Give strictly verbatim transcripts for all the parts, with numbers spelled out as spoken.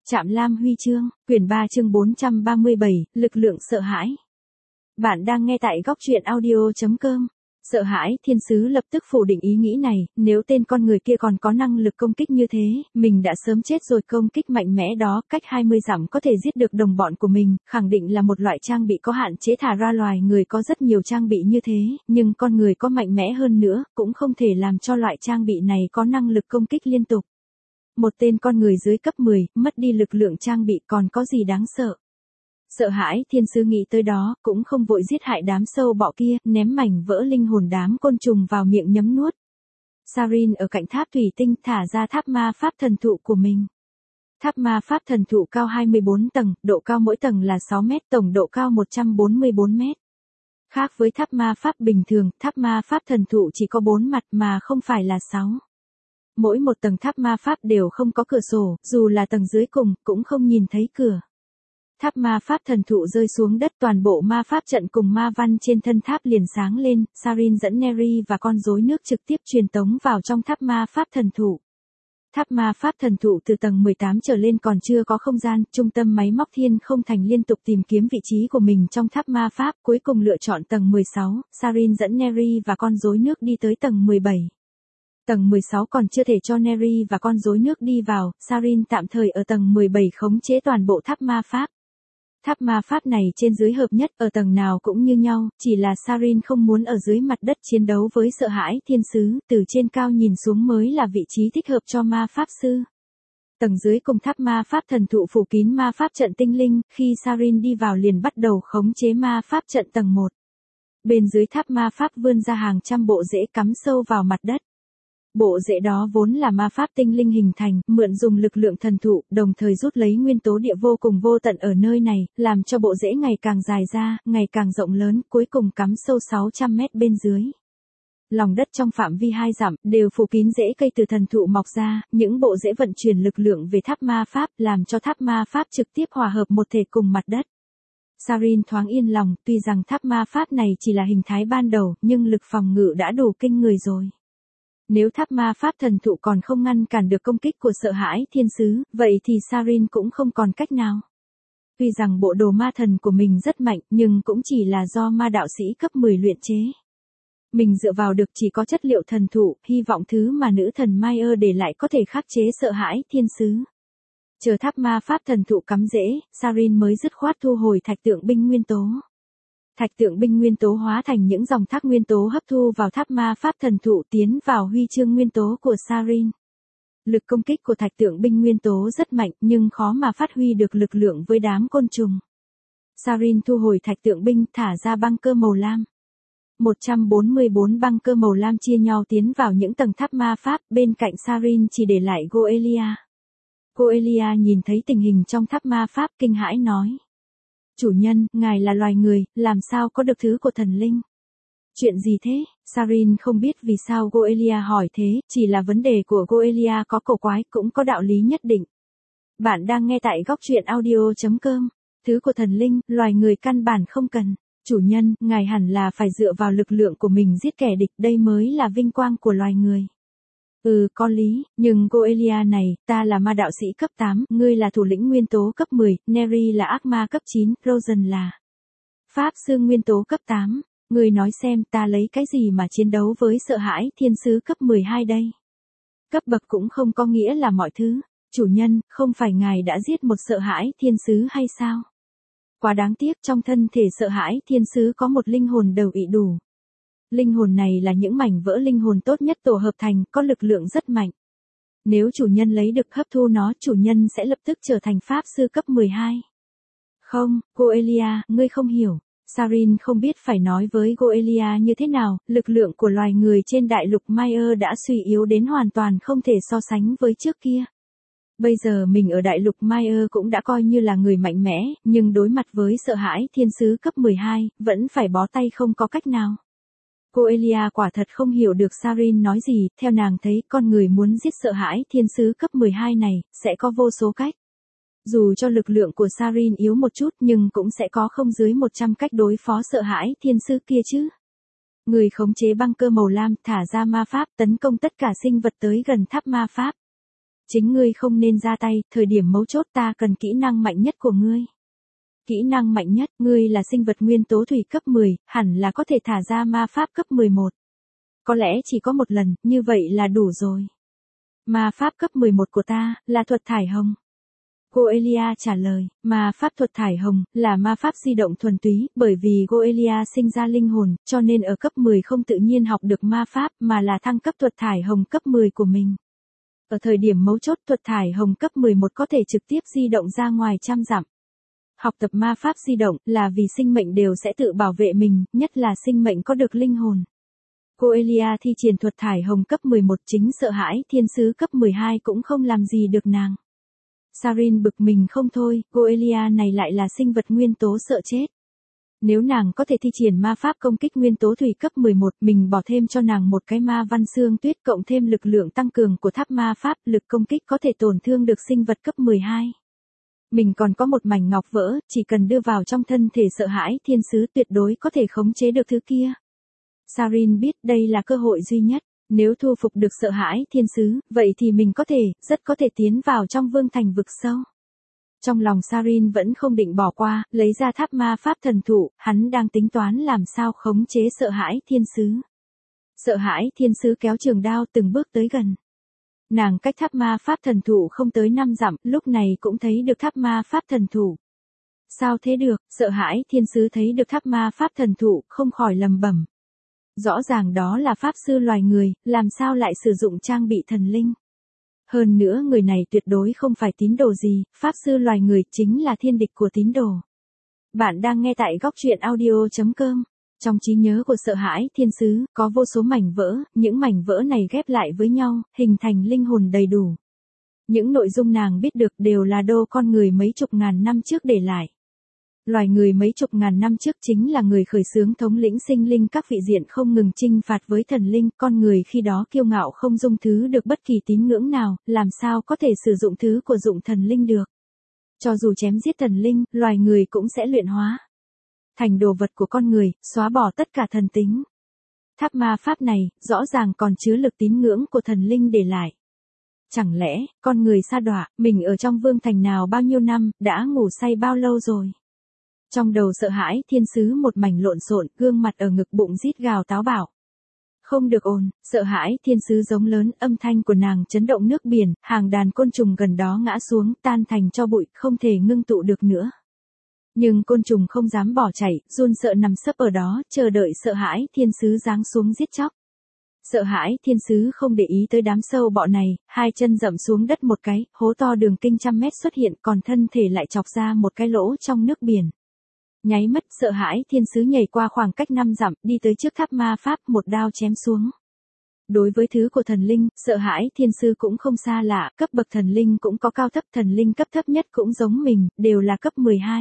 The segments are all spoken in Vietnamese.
Trạm Lam Huy chương, quyển ba chương bốn trăm ba mươi bảy, lực lượng sợ hãi. Bạn đang nghe tại góc truyện audio chấm com. Sợ hãi, thiên sứ lập tức phủ định ý nghĩ này, nếu tên con người kia còn có năng lực công kích như thế, mình đã sớm chết rồi. Công kích mạnh mẽ đó, cách hai mươi dặm có thể giết được đồng bọn của mình, khẳng định là một loại trang bị có hạn chế. Thả ra loài người có rất nhiều trang bị như thế, nhưng con người có mạnh mẽ hơn nữa, cũng không thể làm cho loại trang bị này có năng lực công kích liên tục. Một tên con người dưới cấp mười, mất đi lực lượng trang bị còn có gì đáng sợ. Sợ hãi, thiên sứ nghĩ tới đó, cũng không vội giết hại đám sâu bọ kia, ném mảnh vỡ linh hồn đám côn trùng vào miệng nhấm nuốt. Sarin ở cạnh tháp thủy tinh thả ra tháp ma pháp thần thụ của mình. Tháp ma pháp thần thụ cao hai mươi bốn tầng, độ cao mỗi tầng là sáu mét, tổng độ cao một trăm bốn mươi bốn mét. Khác với tháp ma pháp bình thường, tháp ma pháp thần thụ chỉ có bốn mặt mà không phải là sáu. Mỗi một tầng tháp ma pháp đều không có cửa sổ, dù là tầng dưới cùng, cũng không nhìn thấy cửa. Tháp ma pháp thần thụ rơi xuống đất, toàn bộ ma pháp trận cùng ma văn trên thân tháp liền sáng lên. Sarin dẫn Neri và con rối nước trực tiếp truyền tống vào trong tháp ma pháp thần thụ. Tháp ma pháp thần thụ từ tầng mười tám trở lên còn chưa có không gian, trung tâm máy móc thiên không thành liên tục tìm kiếm vị trí của mình trong tháp ma pháp, cuối cùng lựa chọn tầng mười sáu. Sarin dẫn Neri và con rối nước đi tới tầng mười bảy. Tầng mười sáu còn chưa thể cho Neri và con rối nước đi vào, Sarin tạm thời ở tầng mười bảy khống chế toàn bộ tháp ma pháp. Tháp ma pháp này trên dưới hợp nhất, ở tầng nào cũng như nhau, chỉ là Sarin không muốn ở dưới mặt đất chiến đấu với sợ hãi thiên sứ, từ trên cao nhìn xuống mới là vị trí thích hợp cho ma pháp sư. Tầng dưới cùng tháp ma pháp thần thụ phủ kín ma pháp trận tinh linh, khi Sarin đi vào liền bắt đầu khống chế ma pháp trận tầng một. Bên dưới tháp ma pháp vươn ra hàng trăm bộ rễ cắm sâu vào mặt đất. Bộ rễ đó vốn là ma pháp tinh linh hình thành, mượn dùng lực lượng thần thụ, đồng thời rút lấy nguyên tố địa vô cùng vô tận ở nơi này, làm cho bộ rễ ngày càng dài ra, ngày càng rộng lớn, cuối cùng cắm sâu sáu trăm mét bên dưới. Lòng đất trong phạm vi hai dặm, đều phủ kín rễ cây từ thần thụ mọc ra, những bộ rễ vận chuyển lực lượng về tháp ma pháp, làm cho tháp ma pháp trực tiếp hòa hợp một thể cùng mặt đất. Sarin thoáng yên lòng, tuy rằng tháp ma pháp này chỉ là hình thái ban đầu, nhưng lực phòng ngự đã đủ kinh người rồi. Nếu tháp ma pháp thần thụ còn không ngăn cản được công kích của sợ hãi thiên sứ, vậy thì Sarin cũng không còn cách nào. Tuy rằng bộ đồ ma thần của mình rất mạnh, nhưng cũng chỉ là do ma đạo sĩ cấp mười luyện chế. Mình dựa vào được chỉ có chất liệu thần thụ, hy vọng thứ mà nữ thần Maya để lại có thể khắc chế sợ hãi thiên sứ. Chờ tháp ma pháp thần thụ cắm rễ, Sarin mới dứt khoát thu hồi thạch tượng binh nguyên tố. Thạch tượng binh nguyên tố hóa thành những dòng thác nguyên tố hấp thu vào tháp ma pháp thần thụ tiến vào huy chương nguyên tố của Sarin. Lực công kích của thạch tượng binh nguyên tố rất mạnh nhưng khó mà phát huy được lực lượng với đám côn trùng. Sarin thu hồi thạch tượng binh thả ra băng cơ màu lam. một trăm bốn mươi bốn băng cơ màu lam chia nhau tiến vào những tầng tháp ma pháp, bên cạnh Sarin chỉ để lại Goelia. Goelia nhìn thấy tình hình trong tháp ma pháp kinh hãi nói. Chủ nhân, ngài là loài người, làm sao có được thứ của thần linh? Chuyện gì thế? Sarin không biết vì sao Goelia hỏi thế, chỉ là vấn đề của Goelia có cổ quái, cũng có đạo lý nhất định. Bạn đang nghe tại góc truyện audio chấm com. Thứ của thần linh, loài người căn bản không cần. Chủ nhân, ngài hẳn là phải dựa vào lực lượng của mình giết kẻ địch, đây mới là vinh quang của loài người. Ừ, có lý, nhưng Goelia này, ta là ma đạo sĩ cấp tám, ngươi là thủ lĩnh nguyên tố cấp mười, Neri là ác ma cấp chín, Rosen là pháp sư nguyên tố cấp tám. Ngươi nói xem ta lấy cái gì mà chiến đấu với sợ hãi thiên sứ cấp mười hai đây? Cấp bậc cũng không có nghĩa là mọi thứ. Chủ nhân, không phải ngài đã giết một sợ hãi thiên sứ hay sao? Quá đáng tiếc, trong thân thể sợ hãi thiên sứ có một linh hồn đầu ị đủ. Linh hồn này là những mảnh vỡ linh hồn tốt nhất tổ hợp thành, có lực lượng rất mạnh. Nếu chủ nhân lấy được hấp thu nó, chủ nhân sẽ lập tức trở thành pháp sư cấp mười hai. Không, Goelia, ngươi không hiểu. Sarin không biết phải nói với Goelia như thế nào, lực lượng của loài người trên đại lục Maya đã suy yếu đến hoàn toàn không thể so sánh với trước kia. Bây giờ mình ở đại lục Maya cũng đã coi như là người mạnh mẽ, nhưng đối mặt với sợ hãi thiên sứ cấp mười hai, vẫn phải bó tay không có cách nào. Goelia quả thật không hiểu được Sarin nói gì, theo nàng thấy con người muốn giết sợ hãi thiên sứ cấp mười hai này, sẽ có vô số cách. Dù cho lực lượng của Sarin yếu một chút nhưng cũng sẽ có không dưới một trăm cách đối phó sợ hãi thiên sứ kia chứ. Người khống chế băng cơ màu lam thả ra ma pháp tấn công tất cả sinh vật tới gần tháp ma pháp. chính ngươi không nên ra tay, thời điểm mấu chốt ta cần kỹ năng mạnh nhất của ngươi. Kỹ năng mạnh nhất, ngươi là sinh vật nguyên tố thủy cấp mười, hẳn là có thể thả ra ma pháp cấp mười một. Có lẽ chỉ có một lần, như vậy là đủ rồi. Ma pháp cấp mười một của ta, là thuật thải hồng. Goelia trả lời, ma pháp thuật thải hồng, là ma pháp di động thuần túy, bởi vì Goelia sinh ra linh hồn, cho nên ở cấp mười không tự nhiên học được ma pháp, mà là thăng cấp thuật thải hồng cấp mười của mình. Ở thời điểm mấu chốt thuật thải hồng cấp mười một có thể trực tiếp di động ra ngoài trăm dặm. Học tập ma pháp di động, là vì sinh mệnh đều sẽ tự bảo vệ mình, nhất là sinh mệnh có được linh hồn. Goelia thi triển thuật thải hồng cấp mười một chính sợ hãi thiên sứ cấp mười hai cũng không làm gì được nàng. Sarin bực mình không thôi, Goelia này lại là sinh vật nguyên tố sợ chết. Nếu nàng có thể thi triển ma pháp công kích nguyên tố thủy cấp mười một, mình bỏ thêm cho nàng một cái ma văn xương tuyết cộng thêm lực lượng tăng cường của tháp ma pháp, lực công kích có thể tổn thương được sinh vật cấp mười hai. Mình còn có một mảnh ngọc vỡ, chỉ cần đưa vào trong thân thể sợ hãi thiên sứ tuyệt đối có thể khống chế được thứ kia. Sarin biết đây là cơ hội duy nhất, nếu thu phục được sợ hãi thiên sứ, vậy thì mình có thể, rất có thể tiến vào trong vương thành vực sâu. Trong lòng Sarin vẫn không định bỏ qua, lấy ra tháp ma pháp thần thụ, hắn đang tính toán làm sao khống chế sợ hãi thiên sứ. Sợ hãi thiên sứ kéo trường đao từng bước tới gần. Nàng cách tháp ma pháp thần thụ không tới năm dặm, lúc này cũng thấy được tháp ma pháp thần thụ. Sao thế được, sợ hãi thiên sứ thấy được tháp ma pháp thần thụ, không khỏi lầm bẩm. Rõ ràng đó là pháp sư loài người, làm sao lại sử dụng trang bị thần linh. Hơn nữa người này tuyệt đối không phải tín đồ gì, pháp sư loài người chính là thiên địch của tín đồ. Bạn đang nghe tại góc truyện audio chấm com. Trong trí nhớ của sợ hãi thiên sứ, có vô số mảnh vỡ, những mảnh vỡ này ghép lại với nhau, hình thành linh hồn đầy đủ. Những nội dung nàng biết được đều là đô con người mấy chục ngàn năm trước để lại. Loài người mấy chục ngàn năm trước chính là người khởi xướng thống lĩnh sinh linh các vị diện không ngừng chinh phạt với thần linh, con người khi đó kiêu ngạo không dung thứ được bất kỳ tín ngưỡng nào, làm sao có thể sử dụng thứ của dụng thần linh được. Cho dù chém giết thần linh, loài người cũng sẽ luyện hóa thành đồ vật của con người, xóa bỏ tất cả thần tính. Tháp ma pháp này, rõ ràng còn chứa lực tín ngưỡng của thần linh để lại. Chẳng lẽ, con người sa đọa, mình ở trong vương thành nào bao nhiêu năm, đã ngủ say bao lâu rồi? Trong đầu sợ hãi thiên sứ một mảnh lộn xộn, gương mặt ở ngực bụng rít gào táo bạo. Không được ồn, sợ hãi thiên sứ giống lớn, âm thanh của nàng chấn động nước biển, hàng đàn côn trùng gần đó ngã xuống, tan thành cho bụi, không thể ngưng tụ được nữa. Nhưng côn trùng không dám bỏ chạy, run sợ nằm sấp ở đó, chờ đợi sợ hãi thiên sứ giáng xuống giết chóc. Sợ hãi thiên sứ không để ý tới đám sâu bọ này, hai chân dậm xuống đất một cái, hố to đường kinh trăm mét xuất hiện, còn thân thể lại chọc ra một cái lỗ trong nước biển. Nháy mắt, sợ hãi thiên sứ nhảy qua khoảng cách năm dặm, đi tới trước tháp ma pháp, một đao chém xuống. Đối với thứ của thần linh, sợ hãi thiên sứ cũng không xa lạ, cấp bậc thần linh cũng có cao thấp, thần linh cấp thấp nhất cũng giống mình, đều là cấp mười hai.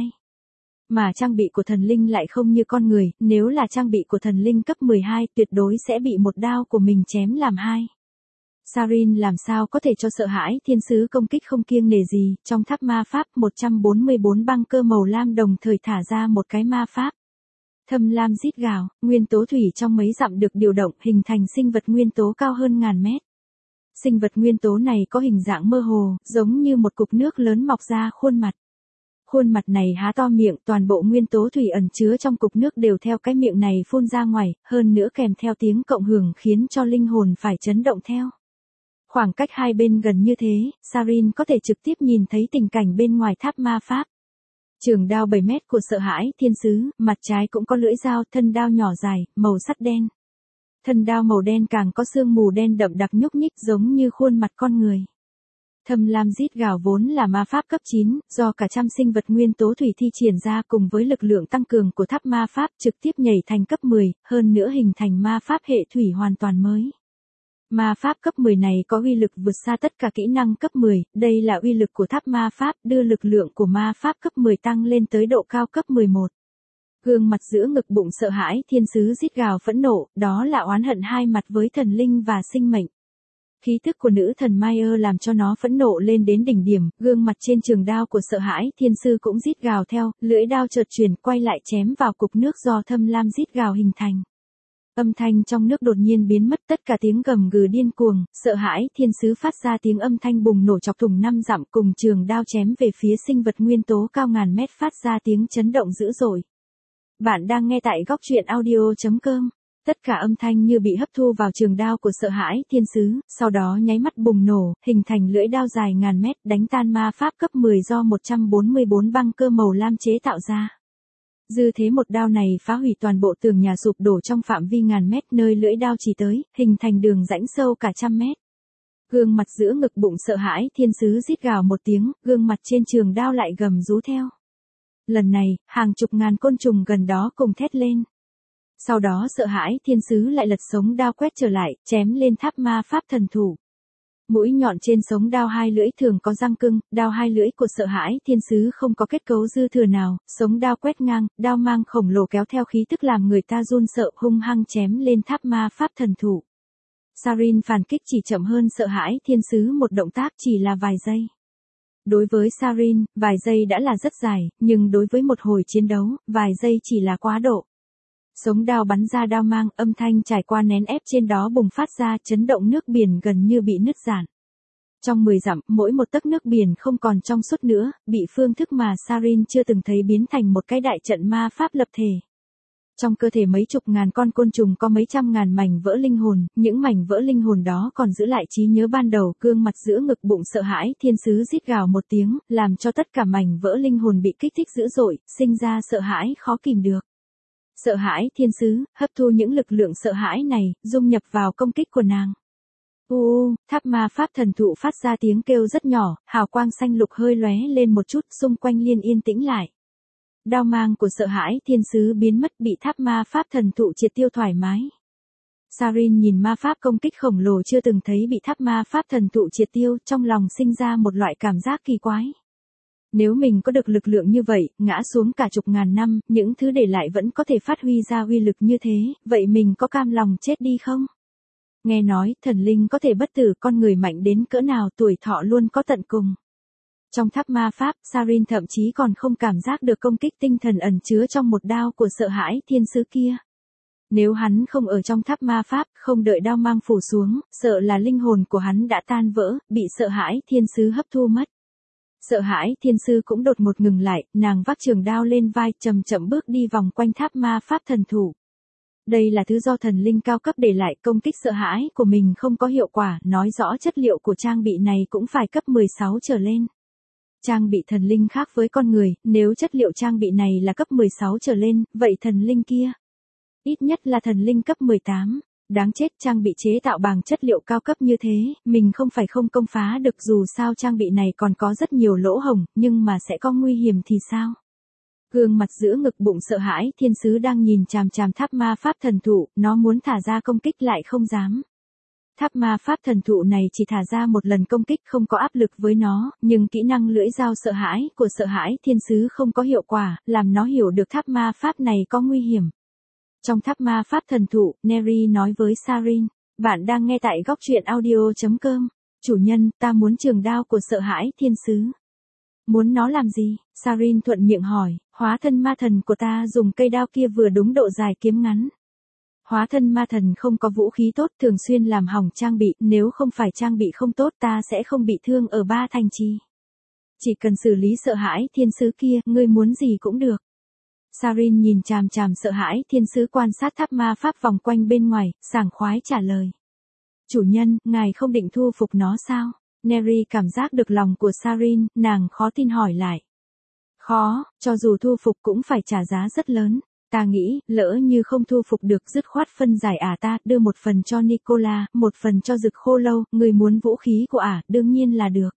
Mà trang bị của thần linh lại không như con người, nếu là trang bị của thần linh cấp mười hai, tuyệt đối sẽ bị một đao của mình chém làm hai. Sarin làm sao có thể cho sợ hãi thiên sứ công kích không kiêng nể gì, trong tháp ma pháp một trăm bốn mươi bốn băng cơ màu lam đồng thời thả ra một cái ma pháp. Thâm lam rít gào, nguyên tố thủy trong mấy dặm được điều động hình thành sinh vật nguyên tố cao hơn ngàn mét. Sinh vật nguyên tố này có hình dạng mơ hồ, giống như một cục nước lớn mọc ra khuôn mặt. Khuôn mặt này há to miệng, toàn bộ nguyên tố thủy ẩn chứa trong cục nước đều theo cái miệng này phun ra ngoài, hơn nữa kèm theo tiếng cộng hưởng khiến cho linh hồn phải chấn động theo. Khoảng cách hai bên gần như thế, Sarin có thể trực tiếp nhìn thấy tình cảnh bên ngoài tháp ma pháp. Trường đao bảy mét của sợ hãi thiên sứ, mặt trái cũng có lưỡi dao, thân đao nhỏ dài, màu sắt đen. Thân đao màu đen càng có sương mù đen đậm đặc nhúc nhích giống như khuôn mặt con người. Thâm lam rít gào vốn là ma pháp cấp chín, do cả trăm sinh vật nguyên tố thủy thi triển ra cùng với lực lượng tăng cường của tháp ma pháp trực tiếp nhảy thành cấp mười, hơn nữa hình thành ma pháp hệ thủy hoàn toàn mới. Ma pháp cấp mười này có uy lực vượt xa tất cả kỹ năng cấp mười, đây là uy lực của tháp ma pháp, đưa lực lượng của ma pháp cấp mười tăng lên tới độ cao cấp mười một. Gương mặt giữa ngực bụng sợ hãi thiên sứ rít gào phẫn nộ, đó là oán hận hai mặt với thần linh và sinh mệnh. Khí thức của nữ thần Mayer làm cho nó phẫn nộ lên đến đỉnh điểm, gương mặt trên trường đao của sợ hãi thiên sư cũng rít gào theo, lưỡi đao chợt chuyển quay lại chém vào cục nước do thâm lam rít gào hình thành. Âm thanh trong nước đột nhiên biến mất, tất cả tiếng gầm gừ điên cuồng, sợ hãi thiên sứ phát ra tiếng âm thanh bùng nổ chọc thủng năm dặm, cùng trường đao chém về phía sinh vật nguyên tố cao ngàn mét phát ra tiếng chấn động dữ dội. Bạn đang nghe tại góc truyện audio chấm com. Tất cả âm thanh như bị hấp thu vào trường đao của sợ hãi thiên sứ, sau đó nháy mắt bùng nổ, hình thành lưỡi đao dài ngàn mét đánh tan ma pháp cấp mười do một trăm bốn mươi bốn băng cơ màu lam chế tạo ra. Dư thế một đao này phá hủy toàn bộ tường nhà sụp đổ trong phạm vi ngàn mét nơi lưỡi đao chỉ tới, hình thành đường rãnh sâu cả trăm mét. Gương mặt giữa ngực bụng sợ hãi thiên sứ rít gào một tiếng, gương mặt trên trường đao lại gầm rú theo. Lần này, hàng chục ngàn côn trùng gần đó cùng thét lên. Sau đó sợ hãi thiên sứ lại lật sống đao quét trở lại, chém lên tháp ma pháp thần thủ. Mũi nhọn trên sống đao hai lưỡi thường có răng cưng, đao hai lưỡi của sợ hãi thiên sứ không có kết cấu dư thừa nào, sống đao quét ngang, đao mang khổng lồ kéo theo khí tức làm người ta run sợ hung hăng chém lên tháp ma pháp thần thủ. Sarin phản kích chỉ chậm hơn sợ hãi thiên sứ một động tác chỉ là vài giây. Đối với Sarin, vài giây đã là rất dài, nhưng đối với một hồi chiến đấu, vài giây chỉ là quá độ. Sống đao bắn ra đao mang, âm thanh trải qua nén ép trên đó bùng phát ra, chấn động nước biển gần như bị nứt rạn. Trong mười dặm, mỗi một tấc nước biển không còn trong suốt nữa, bị phương thức mà Sarin chưa từng thấy biến thành một cái đại trận ma pháp lập thể. Trong cơ thể mấy chục ngàn con côn trùng có mấy trăm ngàn mảnh vỡ linh hồn, những mảnh vỡ linh hồn đó còn giữ lại trí nhớ ban đầu, gương mặt giữa ngực bụng sợ hãi thiên sứ rít gào một tiếng, làm cho tất cả mảnh vỡ linh hồn bị kích thích dữ dội, sinh ra sợ hãi khó kìm được. Sợ hãi thiên sứ, hấp thu những lực lượng sợ hãi này, dung nhập vào công kích của nàng. U, tháp ma pháp thần thụ phát ra tiếng kêu rất nhỏ, hào quang xanh lục hơi lóe lên một chút, xung quanh liên yên tĩnh lại. Đao mang của sợ hãi thiên sứ biến mất, bị tháp ma pháp thần thụ triệt tiêu thoải mái. Sarin nhìn ma pháp công kích khổng lồ chưa từng thấy bị tháp ma pháp thần thụ triệt tiêu, trong lòng sinh ra một loại cảm giác kỳ quái. Nếu mình có được lực lượng như vậy, ngã xuống cả chục ngàn năm, những thứ để lại vẫn có thể phát huy ra uy lực như thế, vậy mình có cam lòng chết đi không? Nghe nói, thần linh có thể bất tử, con người mạnh đến cỡ nào tuổi thọ luôn có tận cùng. Trong tháp ma pháp, Sarin thậm chí còn không cảm giác được công kích tinh thần ẩn chứa trong một đao của sợ hãi thiên sứ kia. Nếu hắn không ở trong tháp ma pháp, không đợi đao mang phủ xuống, sợ là linh hồn của hắn đã tan vỡ, bị sợ hãi thiên sứ hấp thu mất. Sợ hãi thiên sư cũng đột ngột ngừng lại, nàng vác trường đao lên vai, chậm chậm bước đi vòng quanh tháp ma pháp thần thủ. Đây là thứ do thần linh cao cấp để lại, công kích sợ hãi của mình không có hiệu quả, nói rõ chất liệu của trang bị này cũng phải cấp mười sáu trở lên. Trang bị thần linh khác với con người, nếu chất liệu trang bị này là cấp mười sáu trở lên, vậy thần linh kia ít nhất là thần linh cấp mười tám. Đáng chết, trang bị chế tạo bằng chất liệu cao cấp như thế, mình không phải không công phá được, dù sao trang bị này còn có rất nhiều lỗ hổng, nhưng mà sẽ có nguy hiểm thì sao? Gương mặt giữa ngực bụng sợ hãi thiên sứ đang nhìn chằm chằm tháp ma pháp thần thụ, nó muốn thả ra công kích lại không dám. Tháp ma pháp thần thụ này chỉ thả ra một lần công kích không có áp lực với nó, nhưng kỹ năng lưỡi dao sợ hãi của sợ hãi thiên sứ không có hiệu quả, làm nó hiểu được tháp ma pháp này có nguy hiểm. Trong tháp ma pháp thần thụ, Neri nói với Sarin, bạn đang nghe tại góc truyện audio chấm com. Chủ nhân, ta muốn trường đao của sợ hãi thiên sứ. Muốn nó làm gì? Sarin thuận miệng hỏi, hóa thân ma thần của ta dùng cây đao kia vừa đúng độ dài kiếm ngắn. Hóa thân ma thần không có vũ khí tốt, thường xuyên làm hỏng trang bị, nếu không phải trang bị không tốt ta sẽ không bị thương ở ba thành trì. Chỉ cần xử lý sợ hãi thiên sứ kia, ngươi muốn gì cũng được. Sarin nhìn chằm chằm sợ hãi thiên sứ quan sát tháp ma pháp vòng quanh bên ngoài, sảng khoái trả lời. Chủ nhân, ngài không định thu phục nó sao? Neri cảm giác được lòng của Sarin, nàng khó tin hỏi lại. Khó, cho dù thu phục cũng phải trả giá rất lớn. Ta nghĩ, lỡ như không thu phục được dứt khoát phân giải ả ta, đưa một phần cho Nicola, một phần cho Dực Khô Lâu, người muốn vũ khí của ả, đương nhiên là được.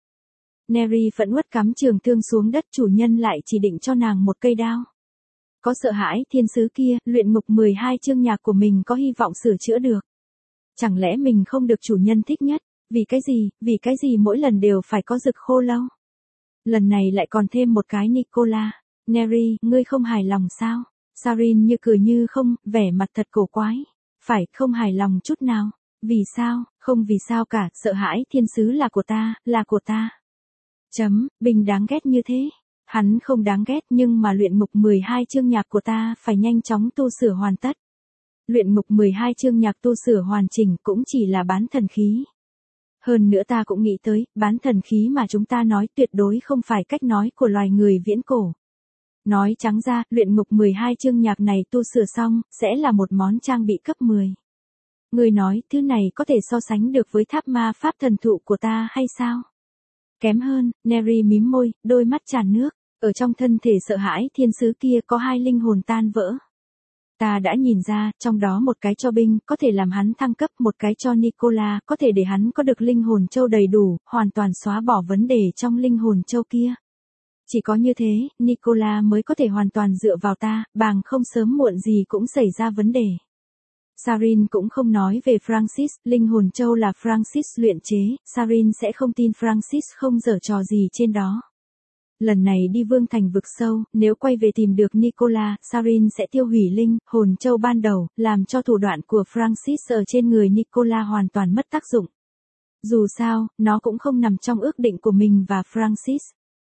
Neri phẫn uất cắm trường thương xuống đất, chủ nhân lại chỉ định cho nàng một cây đao. Có sợ hãi thiên sứ kia, luyện ngục mười hai chương nhạc của mình có hy vọng sửa chữa được. Chẳng lẽ mình không được chủ nhân thích nhất? Vì cái gì, vì cái gì mỗi lần đều phải có Dực Khô Lâu? Lần này lại còn thêm một cái Nicola. Neri, ngươi không hài lòng sao? Sarin như cười như không, vẻ mặt thật cổ quái. Phải, không hài lòng chút nào. Vì sao? Không vì sao cả, sợ hãi thiên sứ là của ta, là của ta. Chấm, Bình đáng ghét như thế. Hắn không đáng ghét nhưng mà luyện ngục mười hai chương nhạc của ta phải nhanh chóng tu sửa hoàn tất. luyện ngục mười hai chương nhạc tu sửa hoàn chỉnh cũng chỉ là bán thần khí. Hơn nữa ta cũng nghĩ tới, bán thần khí mà chúng ta nói tuyệt đối không phải cách nói của loài người viễn cổ. Nói trắng ra, luyện ngục mười hai chương nhạc này tu sửa xong, sẽ là một món trang bị cấp mười. Người nói, thứ này có thể so sánh được với tháp ma pháp thần thụ của ta hay sao? Kém hơn, Neri mím môi, đôi mắt tràn nước. Ở trong thân thể sợ hãi thiên sứ kia có hai linh hồn tan vỡ. Ta đã nhìn ra, trong đó một cái cho Binh, có thể làm hắn thăng cấp, một cái cho Nicola, có thể để hắn có được linh hồn châu đầy đủ, hoàn toàn xóa bỏ vấn đề trong linh hồn châu kia. Chỉ có như thế, Nicola mới có thể hoàn toàn dựa vào ta, bằng không sớm muộn gì cũng xảy ra vấn đề. Sarin cũng không nói về Francis, linh hồn châu là Francis luyện chế, Sarin sẽ không tin Francis không giở trò gì trên đó. Lần này đi Vương Thành vực sâu, nếu quay về tìm được Nicola, Sarin sẽ tiêu hủy linh, hồn châu ban đầu, làm cho thủ đoạn của Francis ở trên người Nicola hoàn toàn mất tác dụng. Dù sao, nó cũng không nằm trong ước định của mình và Francis.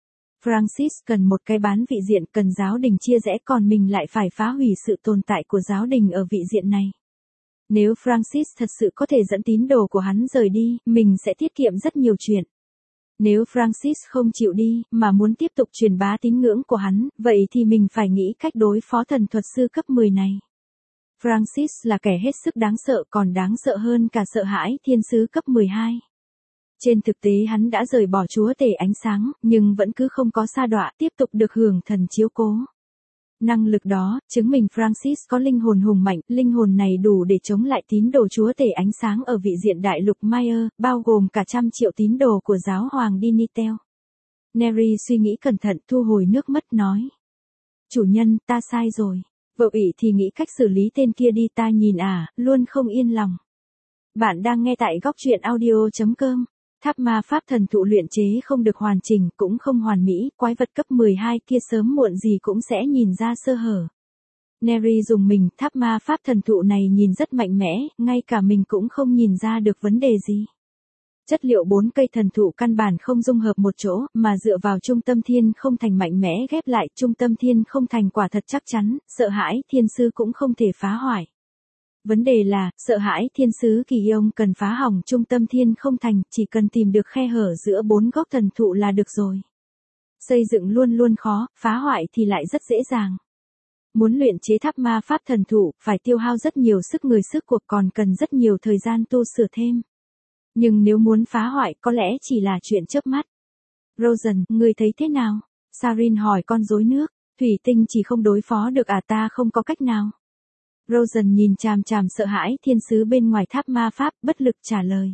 Francis cần một cái bán vị diện, cần giáo đình chia rẽ, còn mình lại phải phá hủy sự tồn tại của giáo đình ở vị diện này. Nếu Francis thật sự có thể dẫn tín đồ của hắn rời đi, mình sẽ tiết kiệm rất nhiều chuyện. Nếu Francis không chịu đi, mà muốn tiếp tục truyền bá tín ngưỡng của hắn, vậy thì mình phải nghĩ cách đối phó thần thuật sư cấp mười này. Francis là kẻ hết sức đáng sợ, còn đáng sợ hơn cả sợ hãi thiên sứ cấp mười hai. Trên thực tế hắn đã rời bỏ chúa tể ánh sáng, nhưng vẫn cứ không có sa đọa, tiếp tục được hưởng thần chiếu cố. Năng lực đó, chứng minh Francis có linh hồn hùng mạnh, linh hồn này đủ để chống lại tín đồ chúa tể ánh sáng ở vị diện đại lục Mayer, bao gồm cả trăm triệu tín đồ của giáo hoàng Dinitel. Neri suy nghĩ cẩn thận, thu hồi nước mắt nói. Chủ nhân, ta sai rồi. Vợ ỷ thì nghĩ cách xử lý tên kia đi, ta nhìn à, luôn không yên lòng. Bạn đang nghe tại góc truyện audio chấm com. Tháp ma pháp thần thụ luyện chế không được hoàn chỉnh, cũng không hoàn mỹ, quái vật cấp mười hai kia sớm muộn gì cũng sẽ nhìn ra sơ hở. Neri dùng mình, tháp ma pháp thần thụ này nhìn rất mạnh mẽ, ngay cả mình cũng không nhìn ra được vấn đề gì. Chất liệu bốn cây thần thụ căn bản không dung hợp một chỗ, mà dựa vào trung tâm thiên không thành mạnh mẽ ghép lại, trung tâm thiên không thành quả thật chắc chắn, sợ hãi thiên sư cũng không thể phá hoại. Vấn đề là, sợ hãi thiên sứ kỳ ông cần phá hỏng trung tâm thiên không thành, chỉ cần tìm được khe hở giữa bốn gốc thần thụ là được rồi. Xây dựng luôn luôn khó, phá hoại thì lại rất dễ dàng. Muốn luyện chế tháp ma pháp thần thụ, phải tiêu hao rất nhiều sức người sức cuộc, còn cần rất nhiều thời gian tu sửa thêm. Nhưng nếu muốn phá hoại, có lẽ chỉ là chuyện chớp mắt. Rosen, người thấy thế nào? Sarin hỏi con rối nước, thủy tinh chỉ không đối phó được à, ta không có cách nào. Rosen nhìn chằm chằm sợ hãi thiên sứ bên ngoài tháp ma pháp, bất lực trả lời.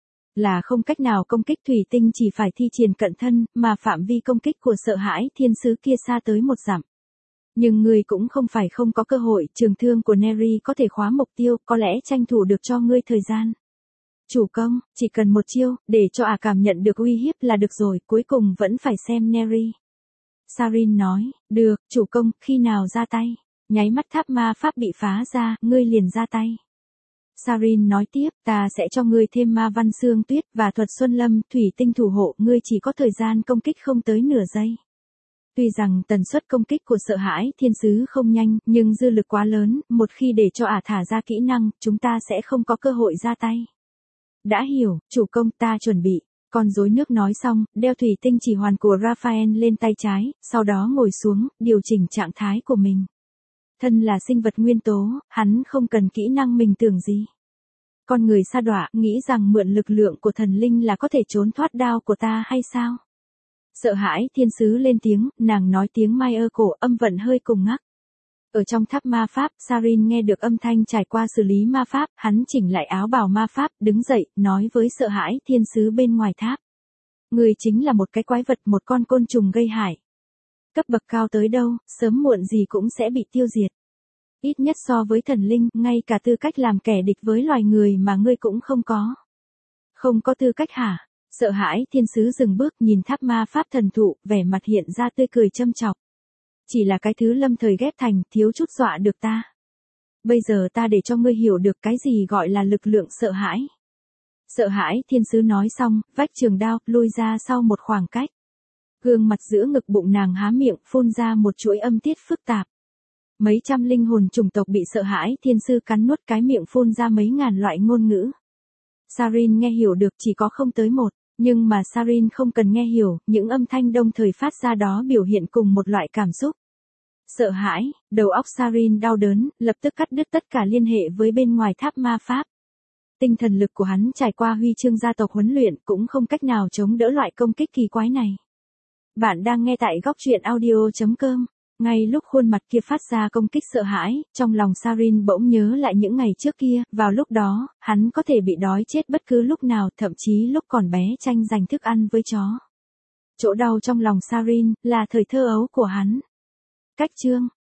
Là không cách nào công kích, thủy tinh chỉ phải thi triển cận thân, mà phạm vi công kích của sợ hãi thiên sứ kia xa tới một dặm. Nhưng ngươi cũng không phải không có cơ hội, trường thương của Neri có thể khóa mục tiêu, có lẽ tranh thủ được cho ngươi thời gian. Chủ công, chỉ cần một chiêu, để cho ả à cảm nhận được uy hiếp là được rồi, cuối cùng vẫn phải xem Neri. Sarin nói, được, chủ công, khi nào ra tay? Nháy mắt tháp ma pháp bị phá ra, ngươi liền ra tay. Sarin nói tiếp, ta sẽ cho ngươi thêm ma văn xương tuyết và thuật xuân lâm, thủy tinh thủ hộ, ngươi chỉ có thời gian công kích không tới nửa giây. Tuy rằng tần suất công kích của sợ hãi thiên sứ không nhanh, nhưng dư lực quá lớn, một khi để cho ả thả ra kỹ năng, chúng ta sẽ không có cơ hội ra tay. Đã hiểu, chủ công, ta chuẩn bị. Con rối nước nói xong, đeo thủy tinh chỉ hoàn của Raphael lên tay trái, sau đó ngồi xuống, điều chỉnh trạng thái của mình. Thân là sinh vật nguyên tố, hắn không cần kỹ năng mình tưởng gì. Con người sa đọa, nghĩ rằng mượn lực lượng của thần linh là có thể trốn thoát đao của ta hay sao? Sợ hãi thiên sứ lên tiếng, nàng nói tiếng Mayer cổ, âm vận hơi cùng ngắc. Ở trong tháp ma pháp, Sarin nghe được âm thanh trải qua xử lý ma pháp, hắn chỉnh lại áo bào ma pháp, đứng dậy, nói với sợ hãi thiên sứ bên ngoài tháp. Người chính là một cái quái vật, một con côn trùng gây hại. Cấp bậc cao tới đâu, sớm muộn gì cũng sẽ bị tiêu diệt. Ít nhất so với thần linh, ngay cả tư cách làm kẻ địch với loài người mà ngươi cũng không có. Không có tư cách hả? Sợ hãi thiên sứ dừng bước, nhìn tháp ma pháp thần thụ, vẻ mặt hiện ra tươi cười châm chọc. Chỉ là cái thứ lâm thời ghép thành, thiếu chút dọa được ta. Bây giờ ta để cho ngươi hiểu được cái gì gọi là lực lượng sợ hãi. Sợ hãi thiên sứ nói xong, vách trường đao, lui ra sau một khoảng cách. Gương mặt giữa ngực bụng nàng há miệng, phun ra một chuỗi âm tiết phức tạp. Mấy trăm linh hồn chủng tộc bị sợ hãi thiên sư cắn nuốt cái miệng phun ra mấy ngàn loại ngôn ngữ. Sarin nghe hiểu được chỉ có không tới một, nhưng mà Sarin không cần nghe hiểu, những âm thanh đồng thời phát ra đó biểu hiện cùng một loại cảm xúc. Sợ hãi, đầu óc Sarin đau đớn, lập tức cắt đứt tất cả liên hệ với bên ngoài tháp ma pháp. Tinh thần lực của hắn trải qua huy chương gia tộc huấn luyện cũng không cách nào chống đỡ loại công kích kỳ quái này. Bạn đang nghe tại góc truyện audio chấm com. Ngay lúc khuôn mặt kia phát ra công kích sợ hãi, trong lòng Sarin bỗng nhớ lại những ngày trước kia, vào lúc đó, hắn có thể bị đói chết bất cứ lúc nào, thậm chí lúc còn bé tranh giành thức ăn với chó. Chỗ đau trong lòng Sarin, là thời thơ ấu của hắn. Cách chương,